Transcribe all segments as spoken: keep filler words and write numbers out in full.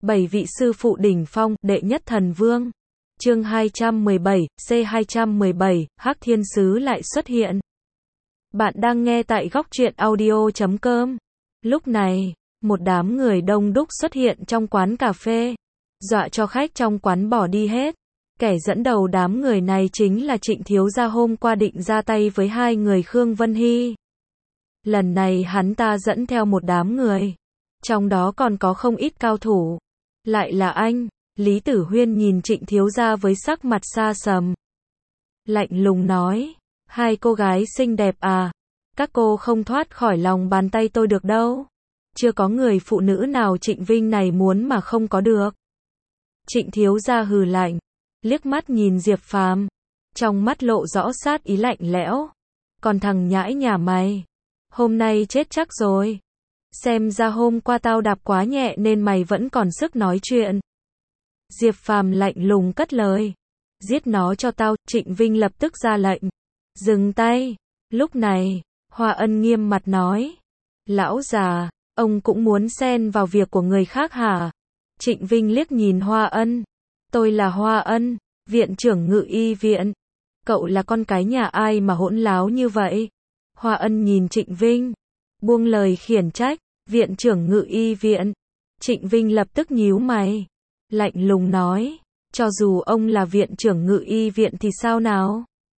Bảy vị sư phụ đỉnh phong, đệ nhất thần vương. Chương hai trăm mười bảy, C hai trăm mười bảy, Hắc Thiên Sứ lại xuất hiện. Bạn đang nghe tại góc truyện audio chấm com. Lúc này, một đám người đông đúc xuất hiện trong quán cà phê, dọa cho khách trong quán bỏ đi hết. Kẻ dẫn đầu đám người này chính là Trịnh thiếu gia hôm qua định ra tay với hai người Khương Vân Hy. Lần này hắn ta dẫn theo một đám người, trong đó còn có không ít cao thủ. Lại là anh. Lý Tử Huyên nhìn Trịnh thiếu gia với sắc mặt xa sầm, lạnh lùng nói, hai cô gái xinh đẹp à, các cô không thoát khỏi lòng bàn tay tôi được đâu. Chưa có người phụ nữ nào Trịnh Vinh này muốn mà không có được. Trịnh thiếu gia hừ lạnh, liếc mắt nhìn Diệp Phàm, trong mắt lộ rõ sát ý lạnh lẽo. Còn thằng nhãi nhà mày, hôm nay chết chắc rồi. Xem ra hôm qua tao đạp quá nhẹ nên mày vẫn còn sức nói chuyện. Diệp Phàm lạnh lùng cất lời, giết nó cho tao. Trịnh Vinh lập tức ra lệnh, dừng tay. Lúc này, Hoa Ân nghiêm mặt nói, lão già, ông cũng muốn xen vào việc của người khác hả? Trịnh Vinh liếc nhìn Hoa Ân, tôi là Hoa Ân, viện trưởng Ngự Y viện. Cậu là con cái nhà ai mà hỗn láo như vậy? Hoa Ân nhìn Trịnh Vinh, buông lời khiển trách, viện trưởng Ngự Y viện. Trịnh Vinh lập tức nhíu mày, lạnh lùng nói, cho dù ông là viện trưởng Ngự Y viện thì sao nào?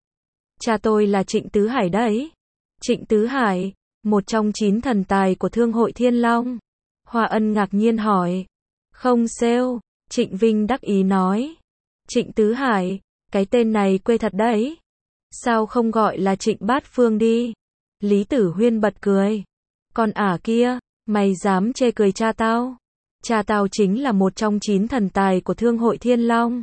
Cha tôi là Trịnh Tứ Hải đấy. Trịnh Tứ Hải, một trong chín thần tài của Thương hội Thiên Long. Hoa Ân ngạc nhiên hỏi, không sale. Trịnh Vinh đắc ý nói, Trịnh Tứ Hải, cái tên này quê thật đấy. Sao không gọi là Trịnh Bát Phương đi? Lý Tử Huyên bật cười, con ả kia, mày dám chê cười cha tao? Cha tao chính là một trong chín thần tài của Thương hội Thiên Long.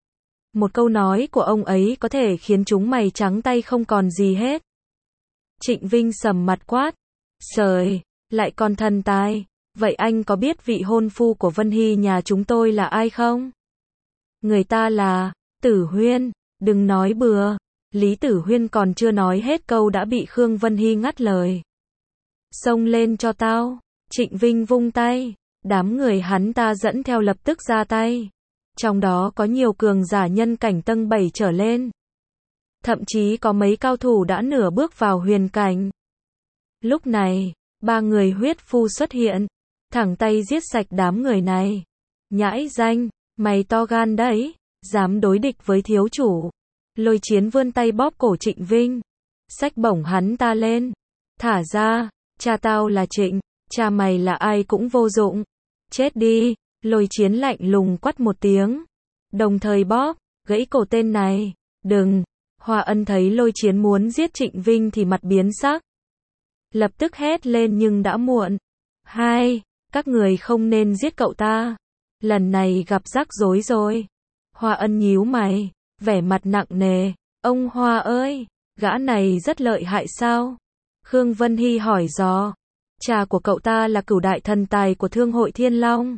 Một câu nói của ông ấy có thể khiến chúng mày trắng tay không còn gì hết. Trịnh Vinh sầm mặt quát, trời, lại còn thần tài, vậy anh có biết vị hôn phu của Vân Hy nhà chúng tôi là ai không? Người ta là Tử Huyên. Đừng nói bừa. Lý Tử Huyên còn chưa nói hết câu đã bị Khương Vân Hy ngắt lời. Xông lên cho tao. Trịnh Vinh vung tay, đám người hắn ta dẫn theo lập tức ra tay. Trong đó có nhiều cường giả nhân cảnh tầng bảy trở lên. Thậm chí có mấy cao thủ đã nửa bước vào huyền cảnh. Lúc này, ba người huyết phu xuất hiện, thẳng tay giết sạch đám người này. Nhãi danh, mày to gan đấy, dám đối địch với thiếu chủ. Lôi Chiến vươn tay bóp cổ Trịnh Vinh, xách bổng hắn ta lên. Thả ra, cha tao là Trịnh, cha mày là ai cũng vô dụng. Chết đi. Lôi Chiến lạnh lùng quát một tiếng, đồng thời bóp gãy cổ tên này. Đừng. Hoa Ân thấy Lôi Chiến muốn giết Trịnh Vinh thì mặt biến sắc, lập tức hét lên nhưng đã muộn. Hai, các người không nên giết cậu ta, lần này gặp rắc rối rồi. Hoa Ân nhíu mày, vẻ mặt nặng nề. Ông Hoa ơi, gã này rất lợi hại sao? Khương Vân Hy hỏi dò. Cha của cậu ta là cửu đại thần tài của Thương hội Thiên Long,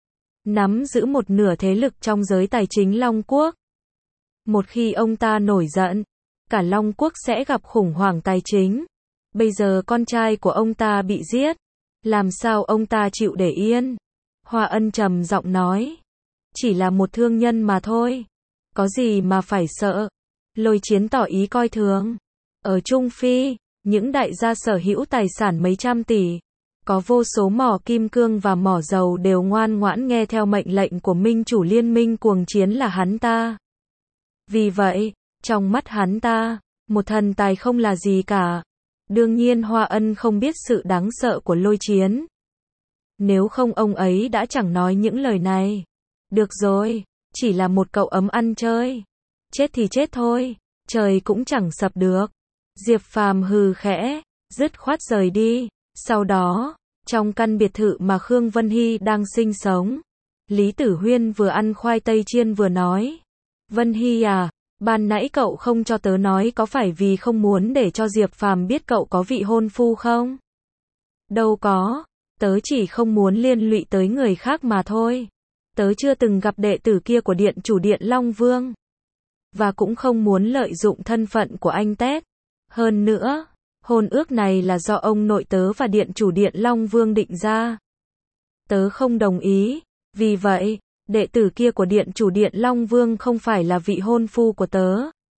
nắm giữ một nửa thế lực trong giới tài chính Long Quốc. Một khi ông ta nổi giận, cả Long Quốc sẽ gặp khủng hoảng tài chính. Bây giờ con trai của ông ta bị giết, làm sao ông ta chịu để yên? Hoa Ân trầm giọng nói, chỉ là một thương nhân mà thôi, có gì mà phải sợ? Lôi Chiến tỏ ý coi thường. Ở Trung Phi, những đại gia sở hữu tài sản mấy trăm tỷ, có vô số mỏ kim cương và mỏ dầu đều ngoan ngoãn nghe theo mệnh lệnh của minh chủ liên minh cuồng chiến là hắn ta. Vì vậy, trong mắt hắn ta, một thần tài không là gì cả. Đương nhiên Hoa Ân không biết sự đáng sợ của Lôi Chiến. Nếu không ông ấy đã chẳng nói những lời này. Được rồi, chỉ là một cậu ấm ăn chơi. Chết thì chết thôi, trời cũng chẳng sập được. Diệp Phàm hừ khẽ, dứt khoát rời đi. Sau đó, trong căn biệt thự mà Khương Vân Hy đang sinh sống, Lý Tử Huyên vừa ăn khoai tây chiên vừa nói, Vân Hy à, ban nãy cậu không cho tớ nói có phải vì không muốn để cho Diệp Phàm biết cậu có vị hôn phu không? Đâu có, tớ chỉ không muốn liên lụy tới người khác mà thôi. Tớ chưa từng gặp đệ tử kia của điện chủ điện Long Vương, và cũng không muốn lợi dụng thân phận của anh Tét. Hơn nữa, hôn ước này là do ông nội tớ và điện chủ điện Long Vương định ra. Tớ không đồng ý. Vì vậy, đệ tử kia của điện chủ điện Long Vương không phải là vị hôn phu của tớ.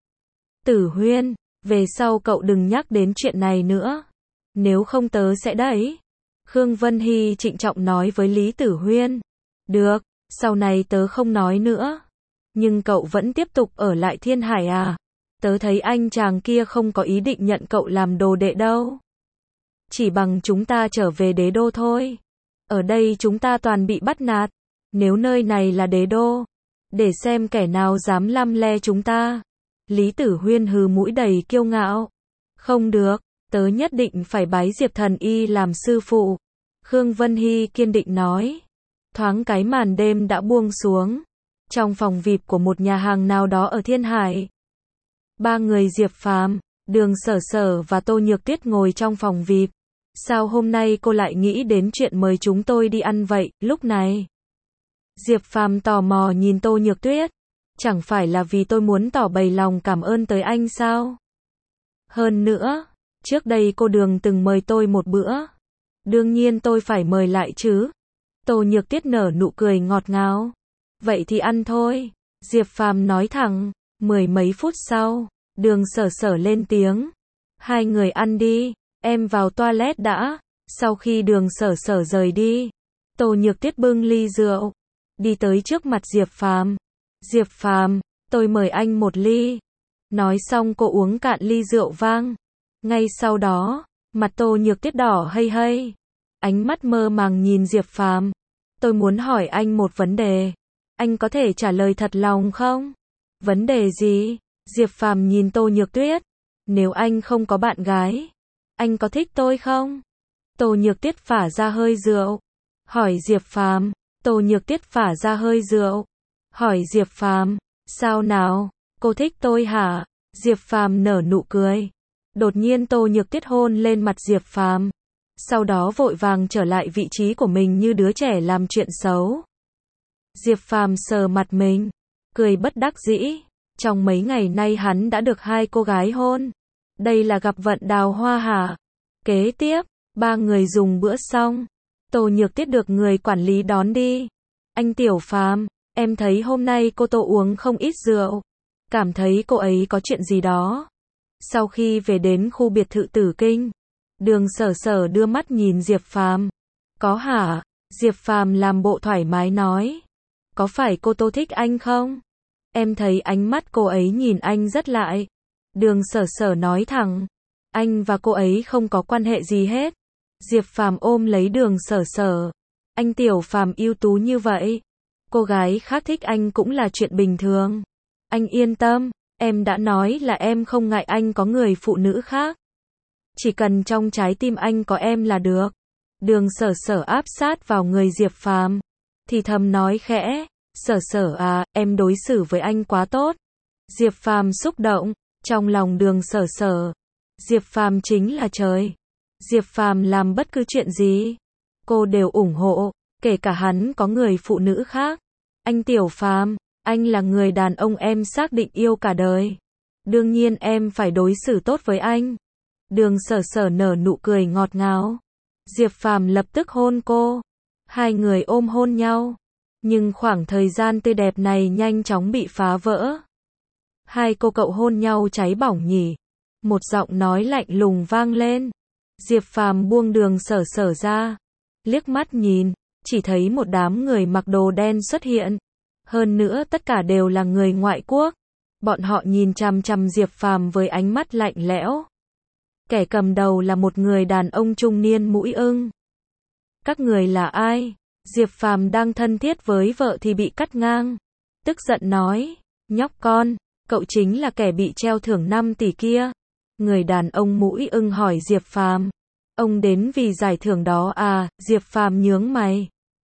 Tử Huyên, về sau cậu đừng nhắc đến chuyện này nữa. Nếu không tớ sẽ đẩy. Khương Vân Hy trịnh trọng nói với Lý Tử Huyên. Được, sau này tớ không nói nữa. Nhưng cậu vẫn tiếp tục ở lại Thiên Hải à? Tớ thấy anh chàng kia không có ý định nhận cậu làm đồ đệ đâu. Chỉ bằng chúng ta trở về đế đô thôi. Ở đây chúng ta toàn bị bắt nạt. Nếu nơi này là đế đô, để xem kẻ nào dám lăm le chúng ta. Lý Tử Huyên hừ mũi đầy kiêu ngạo. Không được, tớ nhất định phải bái Diệp Thần Y làm sư phụ. Khương Vân Hy kiên định nói. Thoáng cái màn đêm đã buông xuống. Trong phòng vi ai pi của một nhà hàng nào đó ở Thiên Hải. Ba người Diệp Phàm, Đường Sở Sở và Tô Nhược Tuyết ngồi trong phòng vi ai pi. Sao hôm nay cô lại nghĩ đến chuyện mời chúng tôi đi ăn vậy, lúc này? Diệp Phàm tò mò nhìn Tô Nhược Tuyết. Chẳng phải là vì tôi muốn tỏ bày lòng cảm ơn tới anh sao? Hơn nữa, trước đây cô Đường từng mời tôi một bữa. Đương nhiên tôi phải mời lại chứ. Tô Nhược Tuyết nở nụ cười ngọt ngào. Vậy thì ăn thôi. Diệp Phàm nói thẳng. Mười mấy phút sau, Đường Sở Sở lên tiếng. Hai người ăn đi, em vào toilet đã. Sau khi Đường Sở Sở rời đi, Tô Nhược Tuyết bưng ly rượu, đi tới trước mặt Diệp Phàm. Diệp Phàm, tôi mời anh một ly. Nói xong cô uống cạn ly rượu vang. Ngay sau đó, mặt Tô Nhược Tuyết đỏ hây hây. Ánh mắt mơ màng nhìn Diệp Phàm. Tôi muốn hỏi anh một vấn đề. Anh có thể trả lời thật lòng không? Vấn đề gì? Diệp Phàm nhìn Tô Nhược Tuyết. Nếu anh không có bạn gái, anh có thích tôi không? Tô Nhược Tuyết phả ra hơi rượu. Hỏi Diệp Phàm. Tô Nhược Tuyết phả ra hơi rượu. Hỏi Diệp Phàm. Sao nào? Cô thích tôi hả? Diệp Phàm nở nụ cười. Đột nhiên Tô Nhược Tuyết hôn lên mặt Diệp Phàm. Sau đó vội vàng trở lại vị trí của mình như đứa trẻ làm chuyện xấu. Diệp Phàm sờ mặt mình, cười bất đắc dĩ. Trong mấy ngày nay hắn đã được hai cô gái hôn. Đây là gặp vận đào hoa hả? Kế tiếp, ba người dùng bữa xong. Tô Nhược Tuyết được người quản lý đón đi. Anh Tiểu Phàm, em thấy hôm nay cô Tô uống không ít rượu. Cảm thấy cô ấy có chuyện gì đó. Sau khi về đến khu biệt thự Tử Kinh, Đường Sở Sở đưa mắt nhìn Diệp Phàm. Có hả? Diệp Phàm làm bộ thoải mái nói. Có phải cô Tô thích anh không? Em thấy ánh mắt cô ấy nhìn anh rất lại. Đường Sở Sở nói thẳng. Anh và cô ấy không có quan hệ gì hết. Diệp Phàm ôm lấy Đường Sở Sở. Anh Tiểu Phàm ưu tú như vậy. Cô gái khác thích anh cũng là chuyện bình thường. Anh yên tâm, em đã nói là em không ngại anh có người phụ nữ khác. Chỉ cần trong trái tim anh có em là được. Đường Sở Sở áp sát vào người Diệp Phàm, thì thầm nói khẽ. Sở Sở à, em đối xử với anh quá tốt. Diệp Phàm xúc động, trong lòng Đường Sở Sở. Diệp Phàm chính là trời. Diệp Phàm làm bất cứ chuyện gì, cô đều ủng hộ, kể cả hắn có người phụ nữ khác. Anh Tiểu Phàm, anh là người đàn ông em xác định yêu cả đời. Đương nhiên em phải đối xử tốt với anh. Đường Sở Sở nở nụ cười ngọt ngào. Diệp Phàm lập tức hôn cô. Hai người ôm hôn nhau. Nhưng khoảng thời gian tươi đẹp này nhanh chóng bị phá vỡ. Hai cô cậu hôn nhau cháy bỏng nhỉ? Một giọng nói lạnh lùng vang lên. Diệp Phàm buông Đường Sở Sở ra. Liếc mắt nhìn, chỉ thấy một đám người mặc đồ đen xuất hiện. Hơn nữa tất cả đều là người ngoại quốc. Bọn họ nhìn chằm chằm Diệp Phàm với ánh mắt lạnh lẽo. Kẻ cầm đầu là một người đàn ông trung niên mũi ưng. Các người là ai? Diệp Phàm đang thân thiết với vợ thì bị cắt ngang. Tức giận nói, nhóc con, cậu chính là kẻ bị treo thưởng năm tỷ kia. Người đàn ông mũi ưng hỏi Diệp Phàm, ông đến vì giải thưởng đó à? Diệp Phàm nhướng mày.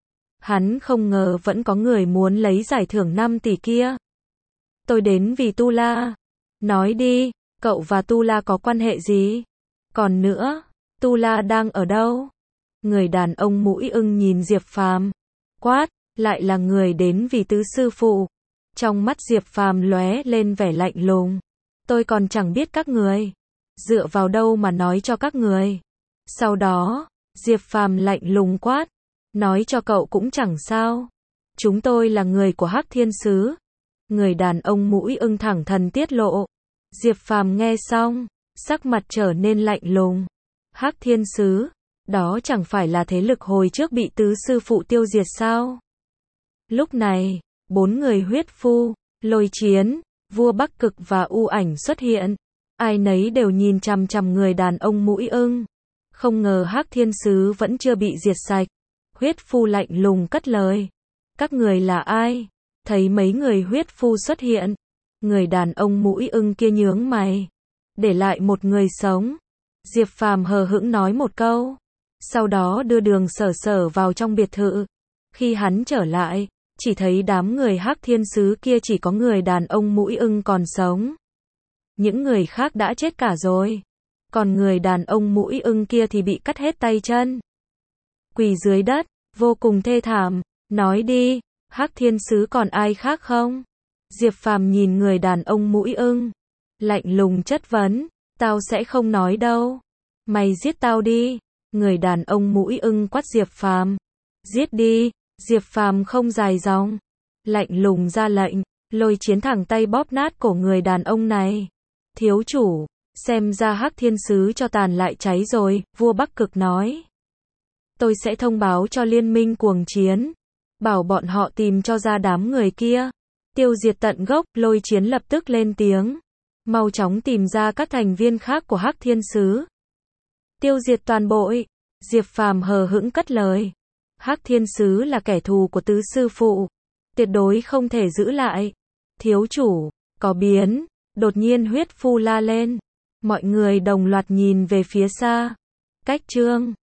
Hắn không ngờ vẫn có người muốn lấy giải thưởng năm tỷ kia. Tôi đến vì Tu La. Nói đi, cậu và Tu La có quan hệ gì? Còn nữa, Tu La đang ở đâu? Người đàn ông mũi ưng nhìn Diệp Phàm, quát, lại là người đến vì tứ sư phụ. Trong mắt Diệp Phàm lóe lên vẻ lạnh lùng. Tôi còn chẳng biết các người. Dựa vào đâu mà nói cho các người? Sau đó, Diệp Phàm lạnh lùng quát, nói cho cậu cũng chẳng sao. Chúng tôi là người của Hắc Thiên Sứ. Người đàn ông mũi ưng thẳng thắn tiết lộ. Diệp Phàm nghe xong, sắc mặt trở nên lạnh lùng. Hắc Thiên Sứ, đó chẳng phải là thế lực hồi trước bị tứ sư phụ tiêu diệt sao? Lúc này, bốn người huyết phu, Lôi Chiến, Vua Bắc Cực và U Ảnh xuất hiện. Ai nấy đều nhìn chằm chằm người đàn ông mũi ưng. Không ngờ Hắc Thiên Sứ vẫn chưa bị diệt sạch. Huyết phu lạnh lùng cất lời. Các người là ai? Thấy mấy người huyết phu xuất hiện. Người đàn ông mũi ưng kia nhướng mày. Để lại một người sống. Diệp Phàm hờ hững nói một câu. Sau đó đưa Đường Sở Sở vào trong biệt thự. Khi hắn trở lại, chỉ thấy đám người Hắc Thiên Sứ kia chỉ có người đàn ông mũi ưng còn sống. Những người khác đã chết cả rồi. Còn người đàn ông mũi ưng kia thì bị cắt hết tay chân. Quỳ dưới đất, vô cùng thê thảm. Nói đi, Hắc Thiên Sứ còn ai khác không? Diệp Phàm nhìn người đàn ông mũi ưng. Lạnh lùng chất vấn. Tao sẽ không nói đâu. Mày giết tao đi. Người đàn ông mũi ưng quát Diệp Phàm. Giết đi. Diệp Phàm không dài dòng. Lạnh lùng ra lệnh. Lôi Chiến thẳng tay bóp nát cổ người đàn ông này. Thiếu chủ, xem ra Hắc Thiên Sứ cho tàn lại cháy rồi, Vua Bắc Cực nói. Tôi sẽ thông báo cho liên minh cuồng chiến. Bảo bọn họ tìm cho ra đám người kia. Tiêu diệt tận gốc, Lôi Chiến lập tức lên tiếng. Mau chóng tìm ra các thành viên khác của Hắc Thiên Sứ. Tiêu diệt toàn bộ. Diệp Phàm hờ hững cất lời. Hắc Thiên Sứ là kẻ thù của tứ sư phụ. Tuyệt đối không thể giữ lại. Thiếu chủ, có biến. Đột nhiên huyết phu la lên. Mọi người đồng loạt nhìn về phía xa. Cách chương